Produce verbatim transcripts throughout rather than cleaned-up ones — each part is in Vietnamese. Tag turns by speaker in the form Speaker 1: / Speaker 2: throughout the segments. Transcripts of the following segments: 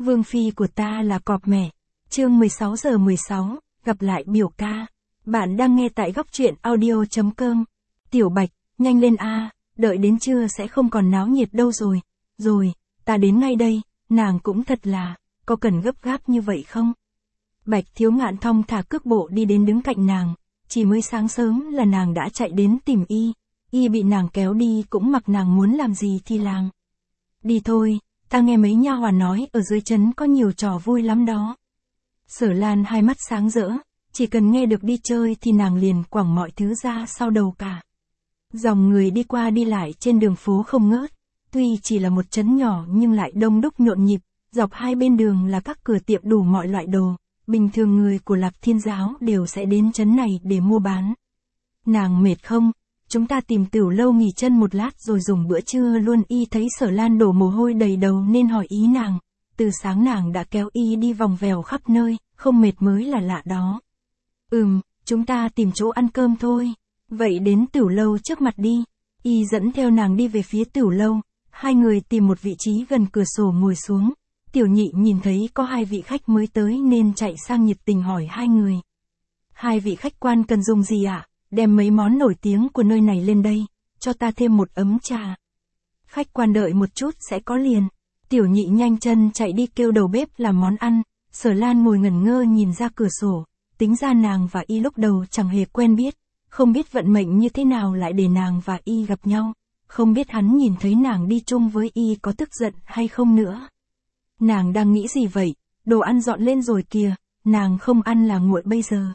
Speaker 1: Vương phi của ta là cọp mẹ. Chương mười sáu giờ mười sáu, gặp lại biểu ca. Bạn đang nghe tại góc truyện audio chấm com. Tiểu Bạch, nhanh lên a, đợi đến trưa sẽ không còn náo nhiệt đâu rồi. Rồi, ta đến ngay đây, nàng cũng thật là, có cần gấp gáp như vậy không? Bạch Thiếu Ngạn thong thả cước bộ đi đến đứng cạnh nàng, chỉ mới sáng sớm là nàng đã chạy đến tìm y, y bị nàng kéo đi cũng mặc nàng muốn làm gì thì làm. Đi thôi, ta nghe mấy nha hoàn nói ở dưới trấn có nhiều trò vui lắm đó. Sở Lan hai mắt sáng rỡ, chỉ cần nghe được đi chơi thì nàng liền quẳng mọi thứ ra sau đầu cả. Dòng người đi qua đi lại trên đường phố không ngớt, tuy chỉ là một trấn nhỏ nhưng lại đông đúc nhộn nhịp, dọc hai bên đường là các cửa tiệm đủ mọi loại đồ, bình thường người của Lạc Thiên giáo đều sẽ đến trấn này để mua bán. Nàng mệt không? Chúng ta tìm tiểu lâu nghỉ chân một lát rồi dùng bữa trưa luôn. Y thấy Sở Lan đổ mồ hôi đầy đầu nên hỏi ý nàng, từ sáng nàng đã kéo y đi vòng vèo khắp nơi, không mệt mới là lạ đó. Ừm, chúng ta tìm chỗ ăn cơm thôi. Vậy đến tiểu lâu trước mặt đi. Y dẫn theo nàng đi về phía tiểu lâu, hai người tìm một vị trí gần cửa sổ ngồi xuống. Tiểu Nhị nhìn thấy có hai vị khách mới tới nên chạy sang nhiệt tình hỏi hai người. Hai vị khách quan cần dùng gì ạ? À? Đem mấy món nổi tiếng của nơi này lên đây, cho ta thêm một ấm trà. Khách quan đợi một chút sẽ có liền. Tiểu Nhị nhanh chân chạy đi kêu đầu bếp làm món ăn. Sở Lan ngồi ngẩn ngơ nhìn ra cửa sổ, tính ra nàng và y lúc đầu chẳng hề quen biết, không biết vận mệnh như thế nào lại để nàng và y gặp nhau, không biết hắn nhìn thấy nàng đi chung với y có tức giận hay không nữa. Nàng đang nghĩ gì vậy? Đồ ăn dọn lên rồi kìa, nàng không ăn là nguội bây giờ.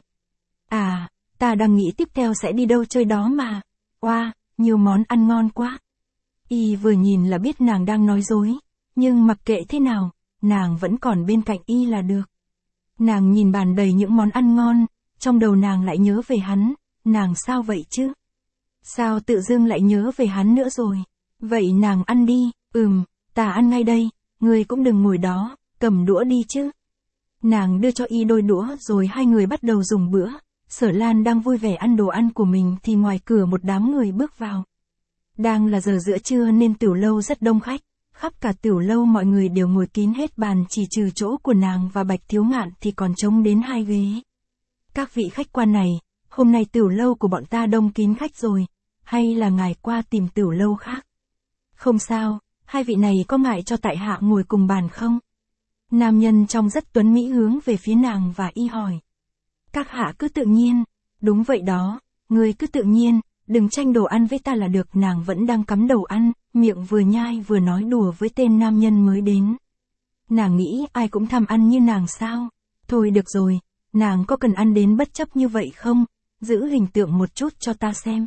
Speaker 1: À, ta đang nghĩ tiếp theo sẽ đi đâu chơi đó mà. Oa, wow, nhiều món ăn ngon quá. Y vừa nhìn là biết nàng đang nói dối, nhưng mặc kệ thế nào, nàng vẫn còn bên cạnh y là được. Nàng nhìn bàn đầy những món ăn ngon, trong đầu nàng lại nhớ về hắn, nàng sao vậy chứ? Sao tự dưng lại nhớ về hắn nữa rồi? Vậy nàng ăn đi, ừm, ta ăn ngay đây, ngươi cũng đừng ngồi đó, cầm đũa đi chứ. Nàng đưa cho y đôi đũa rồi hai người bắt đầu dùng bữa. Sở Lan đang vui vẻ ăn đồ ăn của mình thì ngoài cửa một đám người bước vào. Đang là giờ giữa trưa nên tiểu lâu rất đông khách, khắp cả tiểu lâu mọi người đều ngồi kín hết bàn chỉ trừ chỗ của nàng và Bạch Thiếu Ngạn thì còn trống đến hai ghế. Các vị khách quan này, hôm nay tiểu lâu của bọn ta đông kín khách rồi, hay là ngài qua tìm tiểu lâu khác? Không sao, hai vị này có ngại cho tại hạ ngồi cùng bàn không? Nam nhân trông rất tuấn mỹ hướng về phía nàng và y hỏi. Các hạ cứ tự nhiên, đúng vậy đó, người cứ tự nhiên, đừng tranh đồ ăn với ta là được. Nàng vẫn đang cắm đầu ăn, miệng vừa nhai vừa nói đùa với tên nam nhân mới đến. Nàng nghĩ ai cũng tham ăn như nàng sao? Thôi được rồi, nàng có cần ăn đến bất chấp như vậy không? Giữ hình tượng một chút cho ta xem.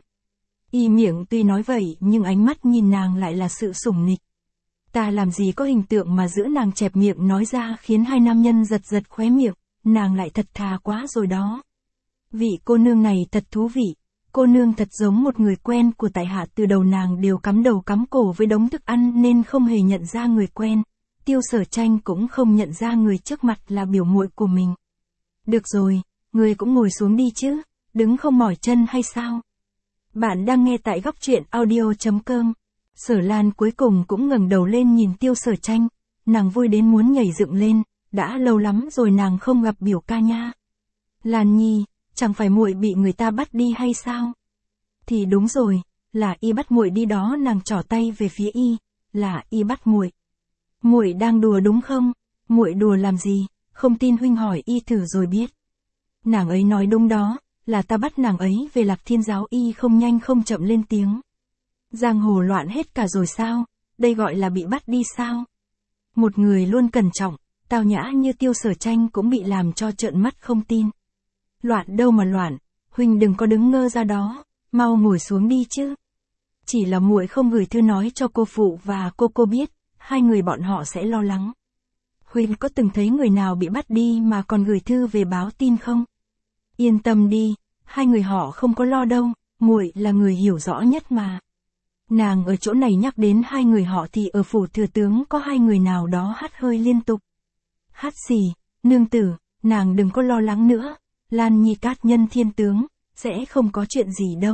Speaker 1: Y miệng tuy nói vậy nhưng ánh mắt nhìn nàng lại là sự sủng nịch. Ta làm gì có hình tượng mà giữ nàng chẹp miệng nói ra khiến hai nam nhân giật giật khóe miệng, nàng lại thật thà quá rồi đó. Vị cô nương này thật thú vị, cô nương thật giống một người quen của tại hạ. Từ đầu nàng đều cắm đầu cắm cổ với đống thức ăn nên không hề nhận ra người quen. Tiêu Sở Tranh cũng không nhận ra người trước mặt là biểu muội của mình. Được rồi, người cũng ngồi xuống đi chứ, đứng không mỏi chân hay sao? Bạn đang nghe tại góc truyện audio chấm com. Sở Lan cuối cùng cũng ngẩng đầu lên nhìn Tiêu Sở Tranh, nàng vui đến muốn nhảy dựng lên, đã lâu lắm rồi nàng không gặp biểu ca nha. Lan Nhi, chẳng phải muội bị người ta bắt đi hay sao? Thì đúng rồi, là y bắt muội đi đó. Nàng trỏ tay về phía y, là y bắt muội. Muội đang đùa đúng không? Muội đùa làm gì? Không tin huynh hỏi y thử rồi biết. Nàng ấy nói đúng đó, là ta bắt nàng ấy về Lạc Thiên giáo. Y không nhanh không chậm lên tiếng. Giang hồ loạn hết cả rồi sao? Đây gọi là bị bắt đi sao? Một người luôn cẩn trọng, tao nhã như Tiêu Sở Tranh cũng bị làm cho trợn mắt không tin. Loạn đâu mà loạn, huynh đừng có đứng ngơ ra đó, mau ngồi xuống đi chứ. Chỉ là muội không gửi thư nói cho cô phụ và cô cô biết, hai người bọn họ sẽ lo lắng. Huynh có từng thấy người nào bị bắt đi mà còn gửi thư về báo tin không? Yên tâm đi, hai người họ không có lo đâu, muội là người hiểu rõ nhất mà. Nàng ở chỗ này nhắc đến hai người họ thì ở phủ thừa tướng có hai người nào đó hắt hơi liên tục. Hắt xì, nương tử, nàng đừng có lo lắng nữa, Lan Nhi cát nhân thiên tướng, sẽ không có chuyện gì đâu.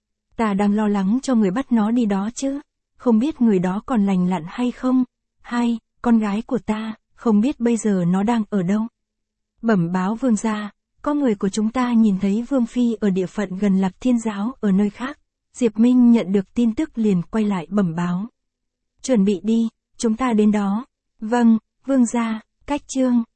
Speaker 1: Ta đang lo lắng cho người bắt nó đi đó chứ, không biết người đó còn lành lặn hay không. Hai, con gái của ta, không biết bây giờ nó đang ở đâu. Bẩm báo vương gia, có người của chúng ta nhìn thấy vương phi ở địa phận gần Lạc Thiên Giáo ở nơi khác. Diệp Minh nhận được tin tức liền quay lại bẩm báo. Chuẩn bị đi, chúng ta đến đó. Vâng, vương gia, cách chương.